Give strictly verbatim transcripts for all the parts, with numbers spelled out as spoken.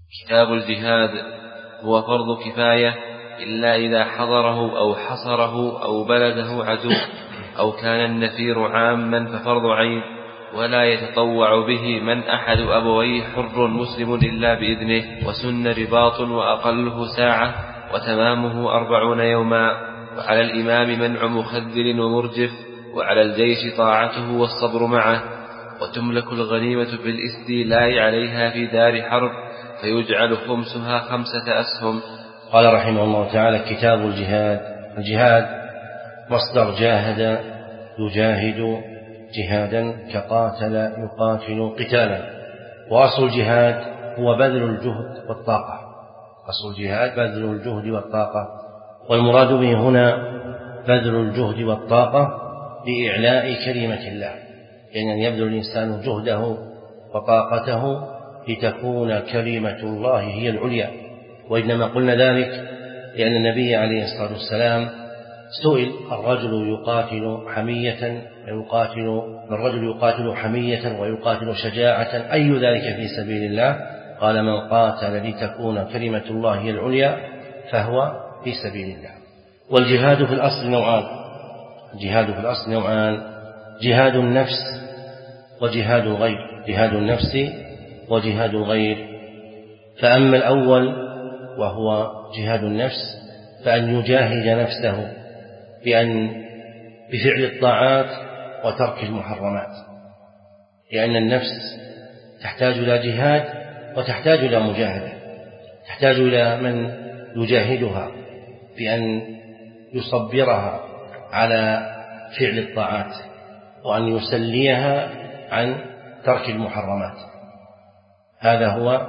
كتاب الجهاد هو فرض كفاية إلا إذا حضره أو حصره أو بلده عدو أو كان النفير عاما ففرض عين، ولا يتطوع به من أحد أبويه حر مسلم إلا بإذنه، وسن رباط وأقله ساعة وتمامه أربعون يوما، وعلى الإمام منع مخذل ومرجف، وعلى الجيش طاعته والصبر معه، وتملك الغنيمة بالاستيلاء عليها في دار حرب فيجعل خمسها خمسة أسهم. قال رحمه الله تعالى: كتاب الجهاد. الجهاد مصدر جاهد يجاهد جهادا كقاتل يقاتل قتالا، وأصل الجهاد هو بذل الجهد والطاقة. أصل الجهاد بذل الجهد والطاقة، والمراد به هنا بذل الجهد والطاقة لإعلاء كلمة الله، لأن يعني يبذل الإنسان جهده وطاقته لتكون كلمة الله هي العليا. وإنما قلنا ذلك لأن النبي عليه الصلاة والسلام سئل: الرجل يقاتل حمية ويقاتل الرجل يقاتل حمية ويقاتل شجاعة، أي ذلك في سبيل الله؟ قال: من قاتل لتكون كلمة الله هي العليا فهو في سبيل الله. والجهاد في الأصل نوعان. الجهاد في الأصل نوعان: جهاد النفس وجهاد الغير. جهاد النفس وجهاد الغير. فأما الأول وهو جهاد النفس فأن يجاهد نفسه بأن بفعل الطاعات وترك المحرمات، لأن النفس تحتاج إلى جهاد وتحتاج إلى مجاهدة، تحتاج إلى من يجاهدها بأن يصبرها على فعل الطاعات وأن يسليها عن ترك المحرمات. هذا هو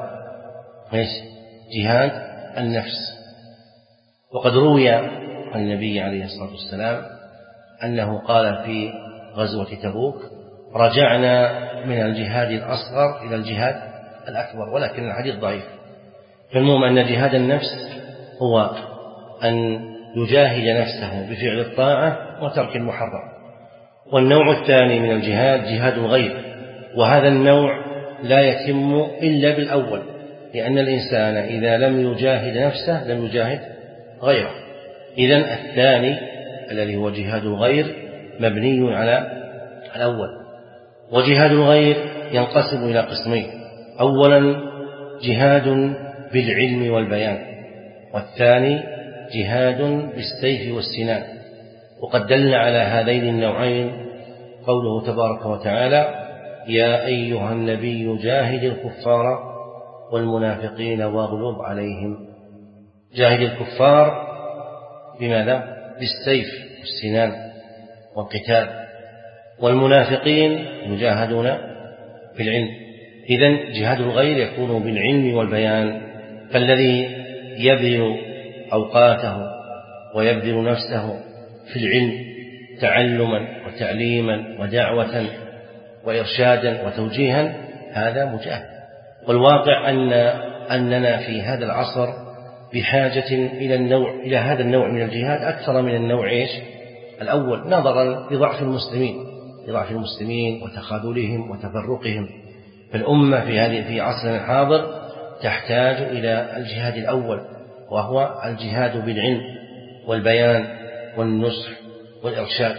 جهاد النفس. وقد روي عن النبي عليه الصلاة والسلام أنه قال في غزوة تبوك: رجعنا من الجهاد الأصغر إلى الجهاد الأكبر، ولكن الحديث ضعيف. فالمهم أن جهاد النفس هو أن يجاهد نفسه بفعل الطاعة وترك المحرم. والنوع الثاني من الجهاد جهاد الغير، وهذا النوع لا يتم إلا بالأول، لأن الإنسان إذا لم يجاهد نفسه لم يجاهد غيره. إذن الثاني الذي هو جهاد الغير مبني على الأول. وجهاد الغير ينقسم إلى قسمين: أولا جهاد بالعلم والبيان، والثاني جهاد بالسيف والسنان. وقد دل على هذين النوعين قوله تبارك وتعالى: يا أيها النبي جاهد الكفار والمنافقين واغلظ عليهم. جاهد الكفار بماذا؟ بالسيف والسنان والقتال، والمنافقين يجاهدون بالعلم. إذن جهاد الغير يكون بالعلم والبيان، فالذي يبذل أوقاته ويبذل نفسه في العلم تعلما وتعليما ودعوة وإرشادا وتوجيها هذا مجاهد. والواقع أن أننا في هذا العصر بحاجة إلى النوع إلى هذا النوع من الجهاد أكثر من النوع إيش؟ الأول، نظرا لضعف المسلمين لضعف المسلمين وتخاذلهم وتفرقهم. فالأمة في هذه في عصرنا الحاضر تحتاج إلى الجهاد الأول، وهو الجهاد بالعلم والبيان والنصح والإرشاد،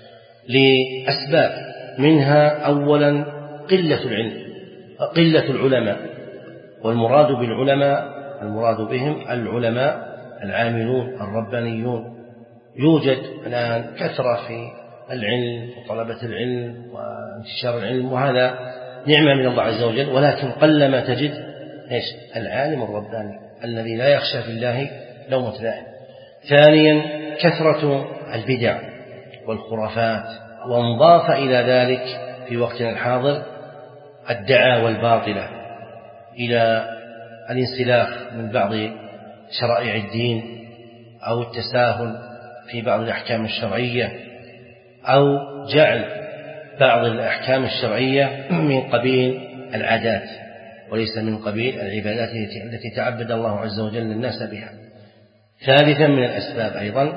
لأسباب، منها أولا قلة العلم، قلة العلماء. والمراد بالعلماء المراد بهم العلماء العاملون الربانيون. يوجد الآن كثرة في العلم وطلبة العلم وانتشار العلم، وهذا نعمة من الله عز وجل، ولكن قلما تجد إيش؟ العالم الرباني الذي لا يخشى في الله لومة لائم. ثانيا كثرة البدع والخرافات، وانضاف إلى ذلك في وقتنا الحاضر الدعاوى الباطلة إلى الانسلاخ من بعض شرائع الدين، أو التساهل في بعض الأحكام الشرعية، أو جعل بعض الأحكام الشرعية من قبيل العادات وليس من قبيل العبادات التي تعبد الله عز وجل الناس بها. ثالثا من الأسباب أيضا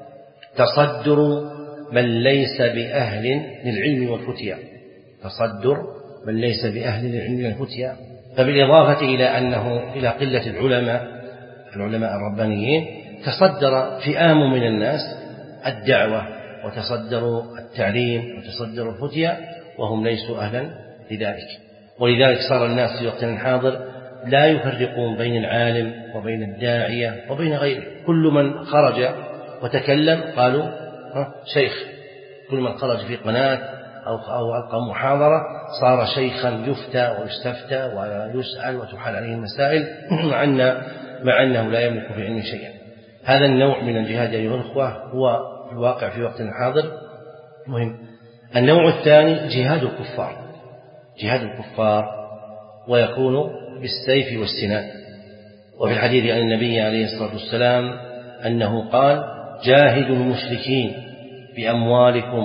تصدر من ليس بأهل للعلم والفتيا، تصدر من ليس بأهل للعلم والفتيا. فبالإضافة إلى أنه إلى قلة العلماء العلماء الربانيين تصدر فئام من الناس الدعوة وتصدروا التعليم وتصدروا الفتية وهم ليسوا أهلا لذلك. ولذلك صار الناس في وقتنا الحاضر لا يفرقون بين العالم وبين الداعية وبين غيره، كل من خرج وتكلم قالوا شيخ، كل من خرج في قناة أو أو ألقى محاضرة صار شيخا يفتى ويستفتى ويسأل وتحال عليه المسائل مع أن مع أنه لا يملك في علم شيئا. هذا النوع من الجهاد أيها الأخوة هو الواقع في وقتنا الحاضر مهم. النوع الثاني جهاد الكفار، جهاد الكفار ويكون بالسيف والسنان. وفي الحديث عن النبي عليه الصلاة والسلام أنه قال: جاهدوا المشركين بأموالكم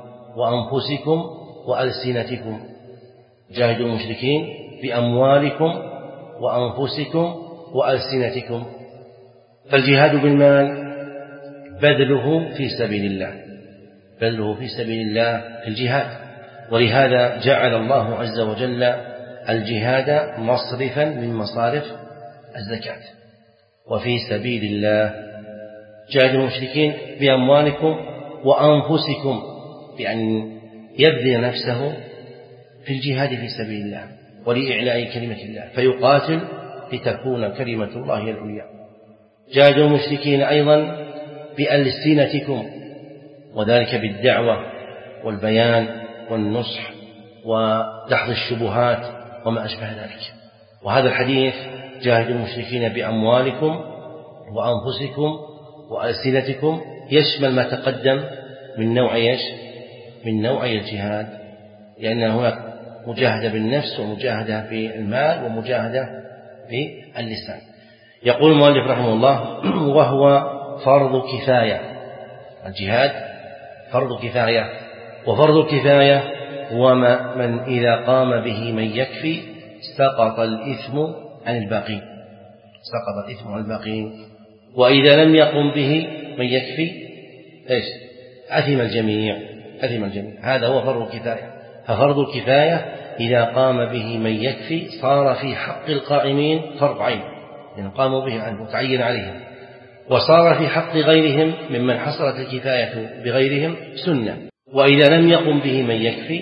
وأنفسكم وألسنتكم، جاهدوا المشركين بأموالكم وأنفسكم وألسنتكم. فالجهاد بالمال بذله في سبيل الله، بذله في سبيل الله في الجهاد. ولهذا جعل الله عز وجل الجهاد مصرفا من مصارف الزكاة. وفي سبيل الله جاهدوا المشركين بأموالكم وأنفسكم، بأن يبذل نفسه في الجهاد في سبيل الله ولإعلاء كلمة الله، فيقاتل لتكون كلمة الله هي العليا. جاهدوا المشركين أيضا بألسنتكم، وذلك بالدعوة والبيان والنصح ودحض الشبهات وما أشبه ذلك. وهذا الحديث جاهدوا المشركين بأموالكم وأنفسكم وألسنتكم يشمل ما تقدم من نوع ايش؟ من نوعي الجهاد، لأن هناك مجاهدة بالنفس ومجاهدة في المال ومجاهدة في اللسان. يقول المؤلف رحمه الله: وهو فرض كفاية. الجهاد فرض كفاية، وفرض الكفاية هو من إذا قام به من يكفي سقط الإثم عن الباقين، سقط الإثم عن الباقين. وإذا لم يقم به من يكفي إيش؟ أثم الجميع، أثم الجميع. هذا هو فرض الكفاية. ففرض الكفاية إذا قام به من يكفي صار في حق القائمين فرض عين، يعني قاموا به أن متعين عليهم، وصار في حق غيرهم ممن حصلت الكفاية بغيرهم سنة. وإذا لم يقم به من يكفي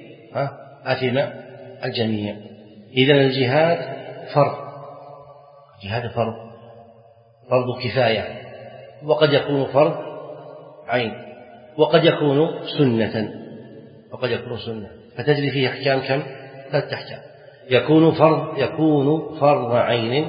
أثم الجميع. إذن الجهاد فرض، الجهاد فرض، فرض كفاية، وقد يكون فرض عين، وقد يكون سنة، وقد يكون سنة، فتجري فيه أحكام كم؟ ثلاثة أحكام. يكون فرض يكون فرض عين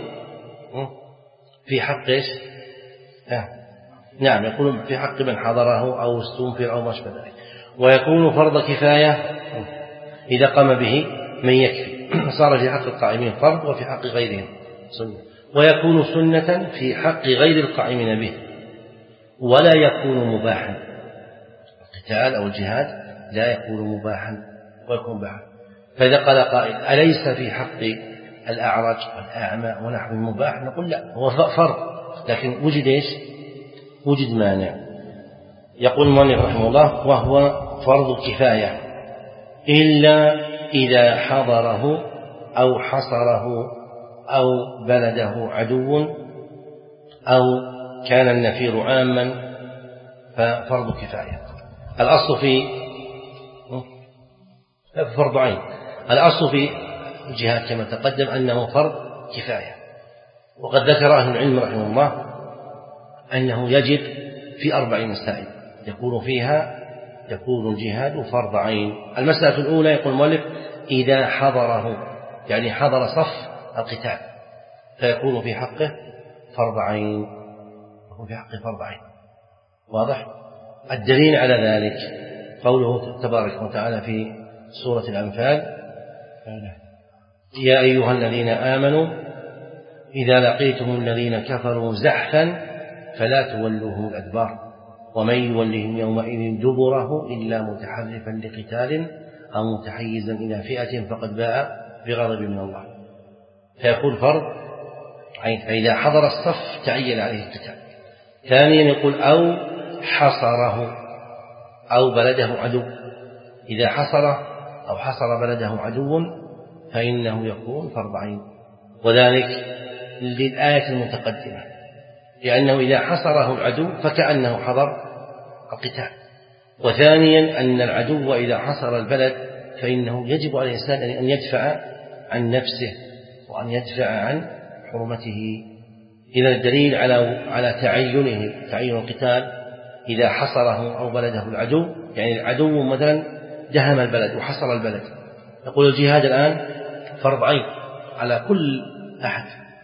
في حق إيش؟ آه. نعم، يكون في حق من حضره أو استنفر أو ما أشبه ذلك. ويكون فرض كفاية إذا قام به من يكفي، صار في حق القائمين فرض وفي حق غيرهم سنة. ويكون سنة في حق غير القائمين به، ولا يكون مباحا. القتال أو الجهاد لا يكون مباحا ويكون مباحا. فإذا قال قائل: أليس في حق الأعرج والأعمى ونحو مباح؟ نقول لا، هو فرض، لكن وجد إيش؟ وجد مانع. يقول المؤلف رحمه الله: وهو فرض كفاية إلا إذا حضره أو حصره أو بلده عدو أو كان النفير عاما، ففرض كفاية. الأصل في فرض عين، الأصل في الجهاد كما تقدم أنه فرض كفاية. وقد ذكر أهل العلم رحمه الله أنه يجب في أربع مسائل يكون فيها يكون الجهاد فرض عين. المسألة الأولى يقول المؤلف: إذا حضره، يعني حضر صف القتال، فيكون في حقه فرض عين، يكون في حقه فرض عين. واضح؟ الدليل على ذلك قوله تبارك وتعالى في سورة الأنفال: يا أيها الذين آمنوا إذا لقيتم الذين كفروا زحفا فلا تولوهم الأدبار ومن يولهم يومئذ دبره إلا متحرفا لقتال أو متحيزا إلى فئة فقد باء بغضب من الله. فيكون فرض عين، فإذا حضر الصف تعين عليه القتال. ثانيا يقول: أو حصره أو بلده عدو. إذا حصر أو حصر بلده عدو فإنه يكون فرض عين، وذلك للآية المتقدمة، لأنه إذا حصره العدو فكأنه حضر القتال. وثانيا أن العدو إذا حصر البلد فإنه يجب على الإنسان أن يدفع عن نفسه وأن يدفع عن حرمته. إذا الدليل على على تعينه تعين القتال إذا حصره أو بلده العدو، يعني العدو مثلا دهم البلد وحصر البلد، يقول الجهاد الآن فرض عين على كل أحد.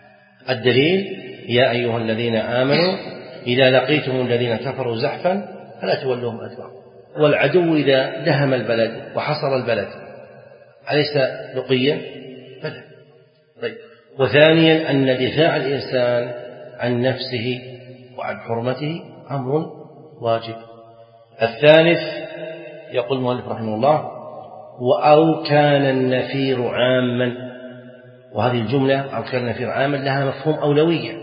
الدليل يا أيها الذين آمنوا إذا لقيتم الذين كفروا زحفا فلا تولوهم الأدبار. والعدو إذا دهم البلد وحصر البلد أليس لقيا؟ بلى. طيب. وثانيا أن دفاع الإنسان عن نفسه وعن حرمته أمر واجب. الثالث يقول المؤلف رحمه الله وأو كان النفير عاما، وهذه الجملة أو كان النفير عاما لها مفهوم أولوية،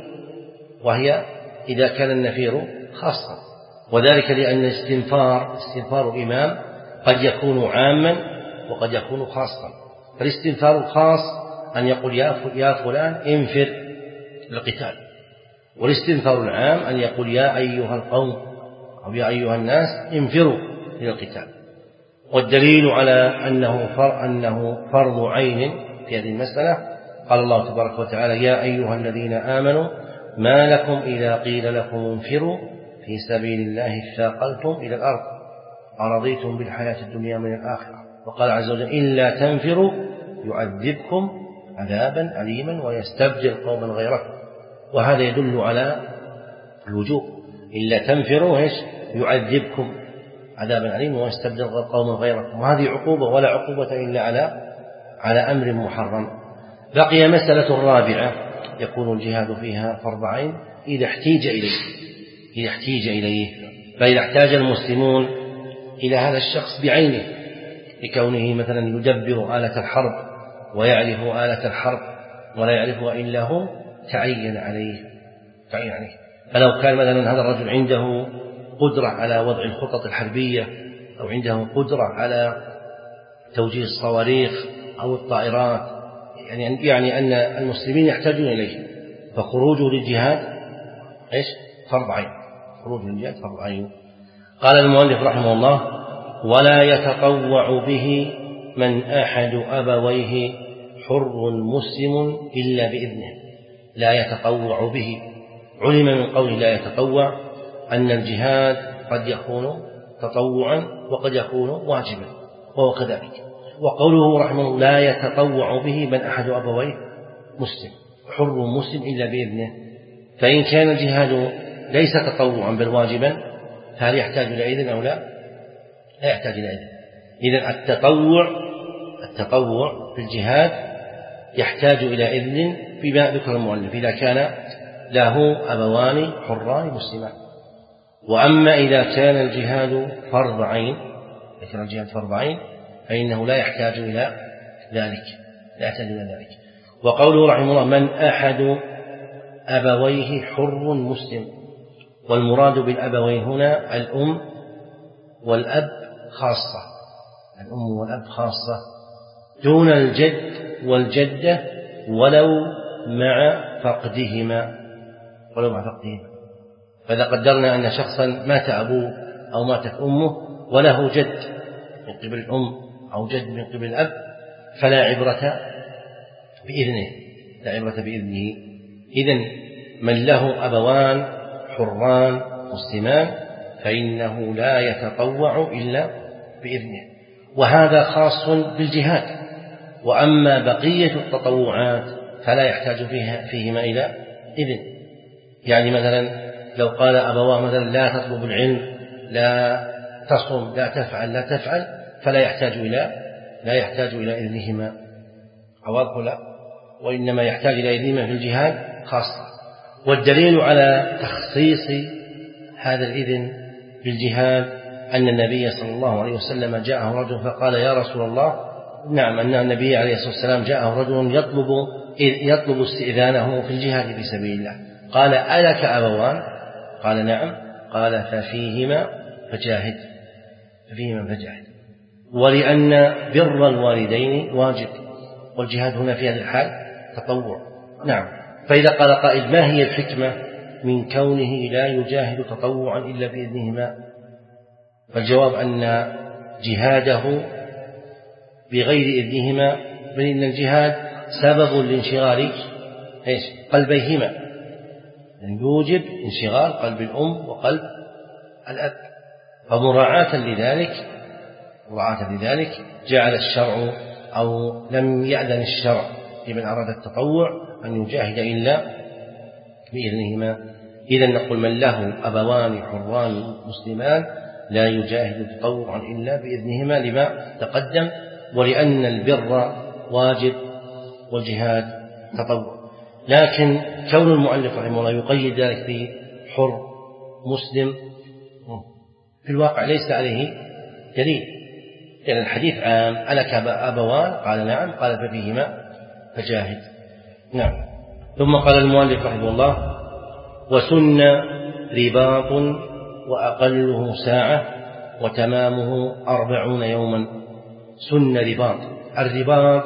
وهي إذا كان النفير خاصا، وذلك لأن الاستنفار استنفار الإمام قد يكون عاما وقد يكون خاصا. فالاستنفار الخاص أن يقول يا فلان انفر للقتال، والاستنفار العام أن يقول يا أيها القوم أو يا أيها الناس انفروا إلى القتال. والدليل على أنه فرض, أنه فرض عين في هذه المسألة قال الله تبارك وتعالى يا أيها الذين آمنوا ما لكم إذا قيل لكم انفروا في سبيل الله اثاقلتم إلى الأرض أرضيتم بالحياة الدنيا من الآخرة. وقال عز وجل إلا تنفروا يعذبكم عذابا أليما ويستبدل قوما غيركم. وهذا يدل على الوجوب، إلا تنفروا إيش يعذبكم عذابا أليما ويستبدل قوما غيركم، وهذه عقوبة ولا عقوبة إلا على على أمر محرم. بقي مسألة الرابعة يكون الجهاد فيها فرض عين إذا احتيج إليه إذا احتيج إليه فإذا احتاج المسلمون إلى هذا الشخص بعينه لكونه مثلا يدبر آلة الحرب ويعرف آلة الحرب ولا يعرفها إلا هو تعين عليه تعين عليه فلو كان مثلا هذا الرجل عنده قدرة على وضع الخطط الحربية أو عنده قدرة على توجيه الصواريخ أو الطائرات، يعني يعني أن المسلمين يحتاجون إليه، فخروجه للجهاد إيش فرض عين خروج للجهاد فرض عين. قال المؤلف رحمه الله ولا يتطوع به من أحد أبويه حر مسلم إلا بإذنه. لا يتطوع به، علم من قوله لا يتطوع أن الجهاد قد يكون تطوعا وقد يكون واجبا وهو كذلك. وقوله رحمه الله لا يتطوع به من أحد أبويه مسلم حر مسلم إلا بإذنه، فإن كان الجهاد ليس تطوعا بل واجبا فهل يحتاج إلى إذن أو لا؟ لا يحتاج إلى إذن. إذن التطوع التطوع في الجهاد يحتاج إلى إذن فيما ذكر المؤلف إذا كان له أبوان حران مسلمان. وأما إذا كان الجهاد فرض عين إذا كان الجهاد فرض عين فإنه لا يحتاج إلى ذلك لا يحتاج إلى ذلك. وقوله رحمه الله من أحد أبويه حر مسلم، والمراد بالأبوين هنا الأم والأب خاصة الأم والأب خاصة دون الجد والجدة ولو مع فقدهما ولو مع فقدهما. فإذا قدرنا أن شخصا مات أبوه أو ماتت أمه وله جد من قبل الأم أو جد من قبل الأب فلا عبرة بإذنه لا عبرة بإذنه. إذن من له أبوان حران مسلمان فإنه لا يتطوع إلا بإذنه، وهذا خاص بالجهاد. وأما بقية التطوعات فلا يحتاج فيها فيهما إلى إذن. يعني مثلا لو قال أبواه مثلا لا تطلب العلم لا تصم لا تفعل لا تفعل فلا يحتاج إلى لا يحتاج إلى إذنهما عواضح لا، وإنما يحتاج إلى إذنهما في الجهاد خاصة. والدليل على تخصيص هذا الإذن بالجهاد أن النبي صلى الله عليه وسلم جاءه رجل فقال يا رسول الله نعم أن النبي عليه الصلاة والسلام جاءه رجل يطلب يطلب استئذانه في الجهاد في سبيل الله، قال ألك أبوان؟ قال نعم، قال ففيهما فجاهد ففيهما فجاهد ولأن بر الوالدين واجب والجهاد هنا في هذه الحال تطوع. نعم. فإذا قال قائل ما هي الحكمة من كونه لا يجاهد تطوعا إلا بإذنهما؟ فالجواب أن جهاده بغير إذنهما، بل إن الجهاد سبب لانشغال إيش؟ قلبيهما، يعني يوجب انشغال قلب الأم وقلب الأب. فمراعاة لذلك مراعاة لذلك جعل الشرع أو لم يأذن الشرع لمن أراد التطوع أن يجاهد إلا بإذنهما. إذن نقول من له أبوان حران مسلمان لا يجاهد تطوعا إلا بإذنهما لما تقدم، ولأن البر واجب والجهاد تطوع. لكن كون المؤلف رحمه الله يقيد ذلك بحر مسلم في الواقع ليس عليه دليل، لأن يعني الحديث عام ألك أبوان؟ قال نعم، قال ففيهما فجاهد. نعم. ثم قال المؤلف رحمه الله وسن رباط وأقله ساعة وتمامه أربعون يوما. سن رباط، الرباط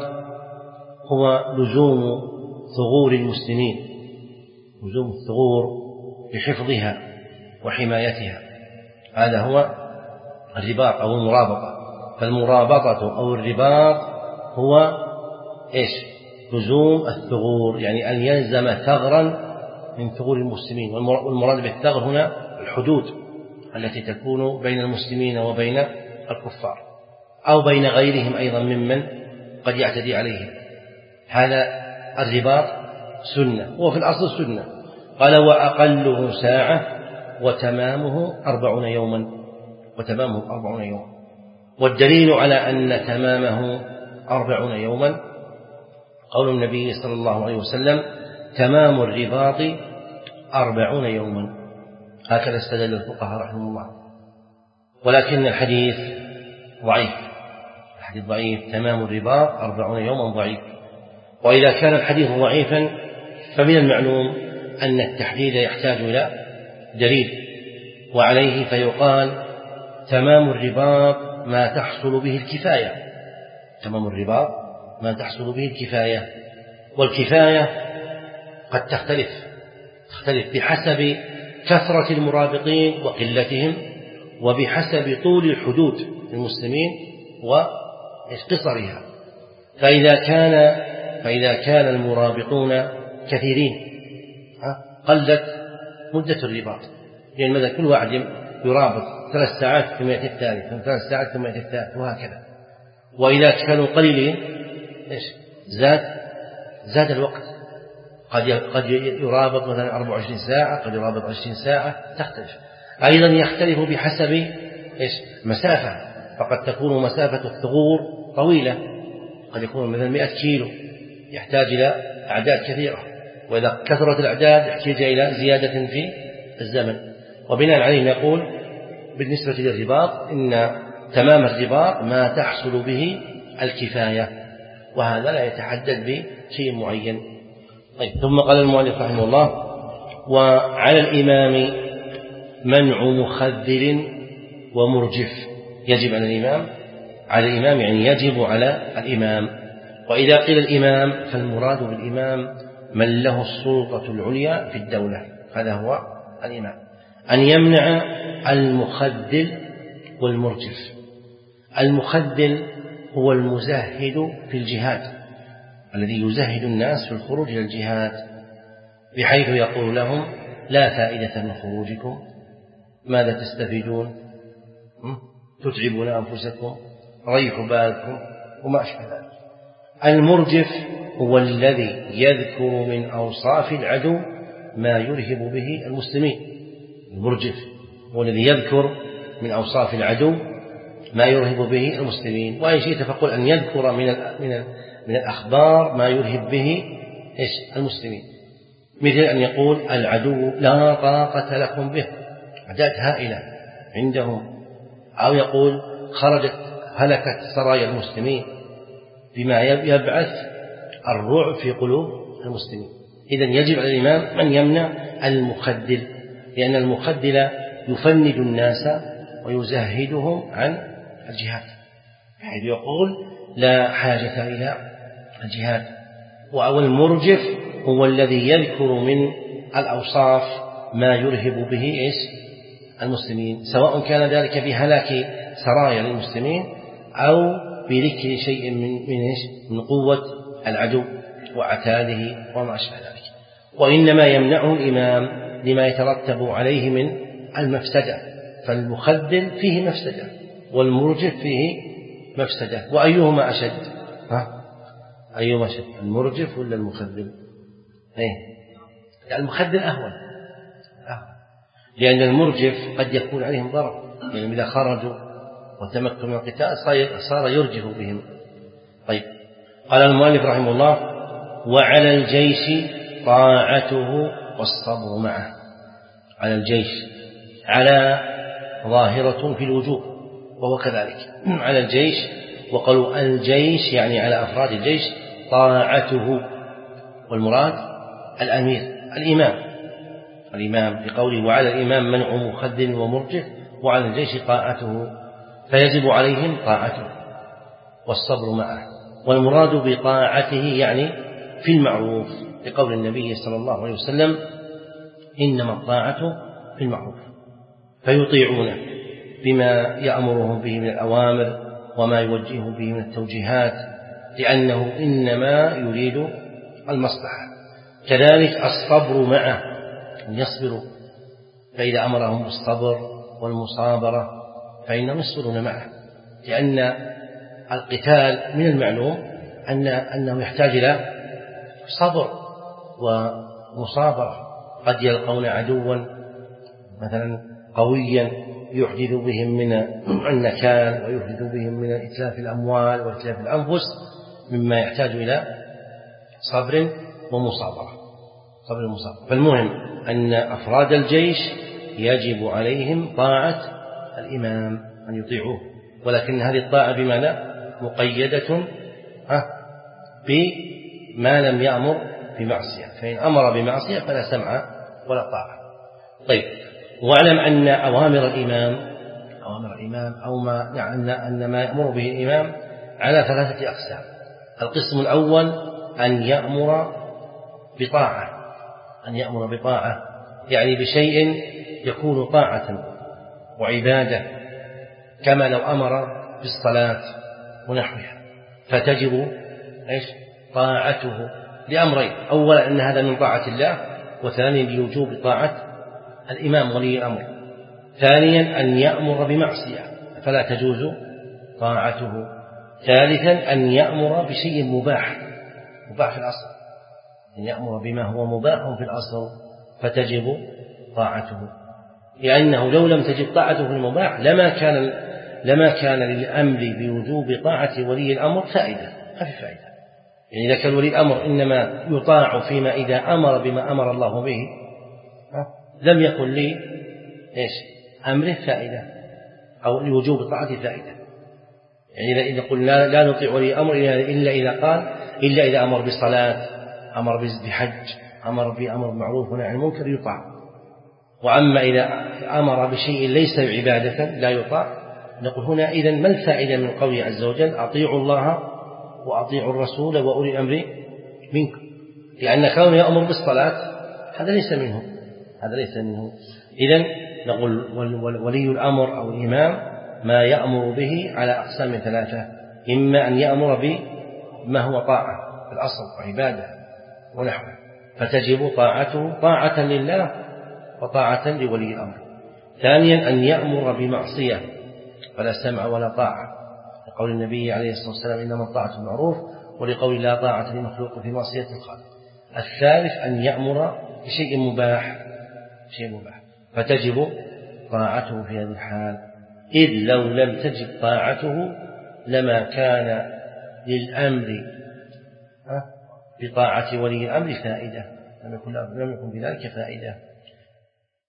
هو لزوم ثغور المسلمين، لزوم الثغور بحفظها وحمايتها، هذا هو الرباط أو المرابطة. فالمرابطة أو الرباط هو إيش؟ لزوم الثغور، يعني أن يلزم ثغرا من ثغور المسلمين. والمراد بالثغر هنا الحدود التي تكون بين المسلمين وبين الكفار أو بين غيرهم أيضا ممن قد يعتدي عليهم. هذا الرباط سنة، هو في الأصل سنة. قال وأقله ساعة وتمامه أربعون يوما، وتمامه أربعون يوما. والدليل على أن تمامه أربعون يوما قول النبي صلى الله عليه وسلم تمام الرباط أربعون يوما، هكذا استدل الفقهاء رحمه الله. ولكن الحديث ضعيف، الحديث ضعيف، تمام الرباط أربعون يوما ضعيف. وإذا كان الحديث ضعيفا فمن المعلوم أن التحديد يحتاج إلى دليل، وعليه فيقال تمام الرباط ما تحصل به الكفاية، تمام الرباط ما تحصل به الكفاية. والكفاية قد تختلف تختلف بحسب كثرة المرابطين وقلتهم، وبحسب طول الحدود للمسلمين وقصرها. فإذا كان فإذا كان المرابطون كثيرين قلت مدة الرباط، لأن يعني مثلا كل واحد يرابط ثلاث ساعات ثم يأتي الثالث، ثم ثلاث ساعات ثم يأتي الثالث، وهكذا. وإذا كانوا قليلين إيش؟ زاد زاد الوقت، قد قد يرابط مثلا أربع وعشرين ساعة، قد يرابط عشرين ساعة، تختلف. أيضا يختلف بحسب إيش؟ مسافة، فقد تكون مسافة الثغور طويلة، قد يكون مثلا مئة كيلو، يحتاج إلى أعداد كثيرة، وإذا كثرت الأعداد يحتاج إلى زيادة في الزمن. وبناء عليه نقول بالنسبة للرباط إن تمام الرباط ما تحصل به الكفاية، وهذا لا يتحدد بشيء معين. طيب. ثم قال المؤلف رحمه الله وعلى الإمام منع مخذل ومرجف. يجب على الإمام على الإمام يعني يجب على الإمام. وإذا قيل الإمام فالمراد بالإمام من له السلطة العليا في الدولة، هذا هو الإمام، أن يمنع المخذل والمرجف. المخذل هو المزهد في الجهاد، الذي يزهد الناس في الخروج إلى الجهاد، بحيث يقول لهم لا فائدة من خروجكم، ماذا تستفيدون، تتعبون أنفسكم، ريحوا بالكم، وما أشبه ذلك. المرجف هو الذي يذكر من أوصاف العدو ما يرهب به المسلمين. المرجف هو الذي يذكر من أوصاف العدو ما يرهب به المسلمين. وإن شئت فقل أن يذكر من من من الأخبار ما يرهب به إيش المسلمين، مثل أن يقول العدو لا طاقة لكم به، أعداد هائلة عندهم، أو يقول خرجت هلكت سرايا المسلمين، بما يبعث الرعب في قلوب المسلمين. إذن يجب على الإمام أن يمنع المخذل، لأن المخذل يفند الناس ويزهدهم عن الجهاد، حيث يقول لا حاجة إلى الجهاد. والمرجف هو الذي يذكر من الأوصاف ما يرهب به إيش المسلمين، سواء كان ذلك بهلاك سرايا للمسلمين أو بذكر شيء من من إيش من قوة العدو وعتاده وما أشبه ذلك. وإنما يمنعه الإمام لما يترتب عليه من المفسدة، فالمخذل فيه مفسدة والمرجف فيه مفسدة، وأيهما أشد؟ ها؟ أيهما أشد، المرجف ولا المخذل؟ إيه؟ المخذل أهون، لأن المرجف قد يكون عليهم ضرر، يعني إذا خرجوا وتمكنوا من القتال صار يرجف بهم. طيب، قال المؤلف رحمه الله: وعلى الجيش طاعته والصبر معه. على الجيش، على ظاهرة في الوجوب وهو كذلك على الجيش، وقالوا الجيش يعني على أفراد الجيش طاعته، والمراد الأمير الإمام الإمام بقوله: وعلى الإمام منع مخذل ومرجف، وعلى الجيش طاعته، فيجب عليهم طاعته والصبر معه. والمراد بطاعته يعني في المعروف، بقول النبي صلى الله عليه وسلم: إنما الطاعة في المعروف، فيطيعونه بما يأمرهم به من الأوامر وما يوجههم به من التوجيهات، لأنه إنما يريد المصلحة. كذلك الصبر معه، أن يصبروا، فإذا أمرهم بالصبر والمصابرة فإنهم يصبرون معه، لأن القتال من المعلوم أن أنه يحتاج إلى صبر ومصابرة. قد يلقون عدوا مثلا قويا يحدث بهم من النكال ويحدث بهم من إتلاف الأموال وإتلاف الأنفس، مما يحتاج إلى صبر ومصابرة صبر ومصابرة. فالمهم أن أفراد الجيش يجب عليهم طاعة الإمام، أن يطيعوه، ولكن هذه الطاعة بماذا؟ مقيدة بما لم يأمر بمعصية، فإن أمر بمعصية فلا سمع ولا طاعة. طيب، واعلم أن أوامر الإمام أوامر الإمام أو ما يعني أن ما يأمر به الإمام على ثلاثة أقسام. القسم الأول أن يأمر بطاعة أن يأمر بطاعة يعني بشيء يكون طاعة وعبادة، كما لو أمر بالصلاة ونحوها، فتجب إيش؟ طاعته لأمرين: أولا أن هذا من طاعة الله، وثانيا لوجوب طاعة الإمام ولي الأمر. ثانيا أن يأمر بمعصية فلا تجوز طاعته. ثالثا أن يأمر بشيء مباح مباح في الأصل، أن يأمر بما هو مباح في الأصل فتجب طاعته، لأنه لو لم تجب طاعته في المباح لما كان لما كان للأمر بوجوب طاعة ولي الأمر فائدة ما في فائدة. يعني إذا كان ولي الأمر إنما يطاع فيما إذا أمر بما أمر الله به لم يكن لي إيش أمره فائدة أو لوجوب الطاعة فائدة. يعني إذا قلنا لا نطيع ولي أمر إلا إذا قال إلا إذا أمر بالصلاة، أمر بحج، أمر بأمر معروف ونهي عن المنكر يطاع. وأما إذا أمر بشيء ليس عبادة لا يطاع، نقول هنا إذن ما الفائدة من قوله عز وجل: أطيعوا الله وأطيعوا الرسول وأولي الأمر منكم؟ لأن كونه يأمر بالصلاة هذا ليس منه هذا ليس منه إذن نقول ولي الأمر أو الإمام ما يأمر به على أقسام ثلاثة: إما أن يأمر بما هو طاعة في الأصل وعبادة ونحوه فتجب طاعته طاعة لله وطاعة لولي الأمر. ثانيا أن يأمر بمعصية فلا سمع ولا طاعة، لقول النبي عليه الصلاة والسلام: إنما الطاعة المعروف، ولقول لا طاعة لمخلوق في معصية الخالق. الثالث أن يأمر بشيء مباح شيء مباح فتجب طاعته في هذه الحال، إذ لو لم تجب طاعته لما كان للأمر بطاعة ولي الأمر فائدة، لم يكن بذلك فائدة.